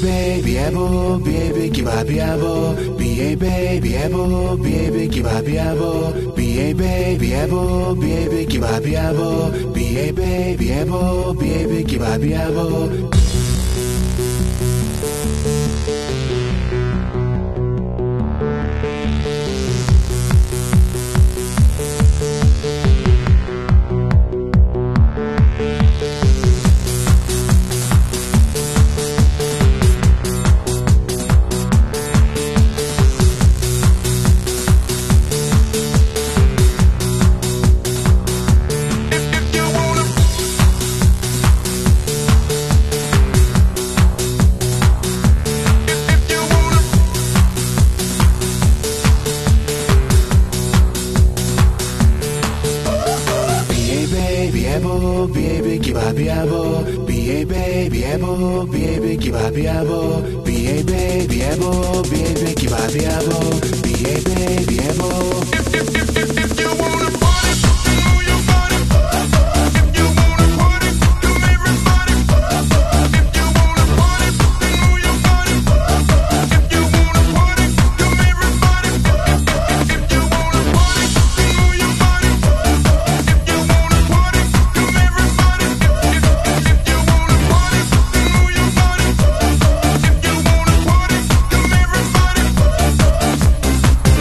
baby abo baby kibabiabo baby abo baby kibabiabo baby abo baby kibabiabo baby abo baby kibabiabo. Baby kibabiabo, baby abo, baby kibabiabo, baby abo, baby kibabiabo, baby abo. If you wanna party, move your body. If you wanna party, come everybody. If you wanna party, move your body. If you wanna party, come everybody. If you wanna party, move your body. If you wanna party, come everybody. If you wanna party, move your body. If you wanna party, come everybody.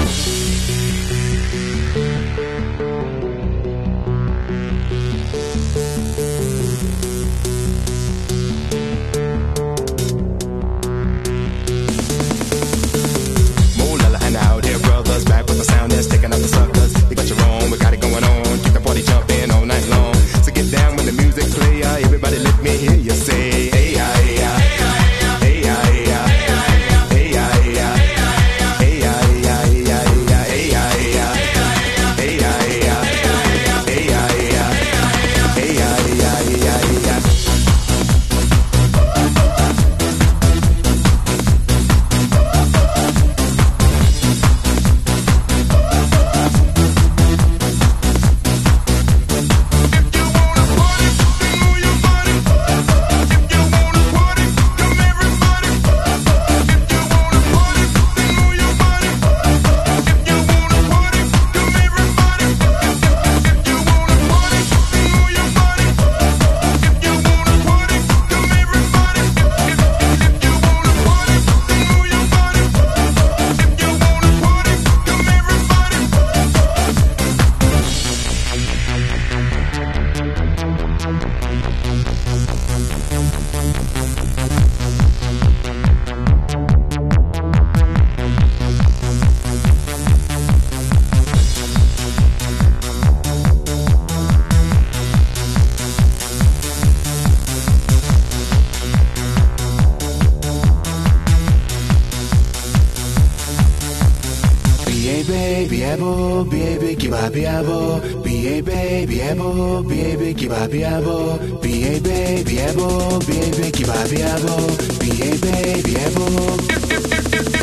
Out here, brothers, back with the sound that's taking out the suckers. You got your own, we got it going on. Keep the party jumping all night long. So get down when the music play. Everybody, let me hear you say, hey, yeah, hey, yeah, hey, yeah, hey, yeah, hey, yeah, hey, yeah, hey, yeah, hey, yeah, hey, yeah, hey, yeah, hey, yeah, hey, yeah, hey, yeah, hey, yeah, hey, yeah, hey, yeah, hey, yeah, hey, yeah, hey, yeah. Baby abo, baby kibabiabo, baby abo, baby kibabiabo, baby abo, baby kibabiabo, baby abo.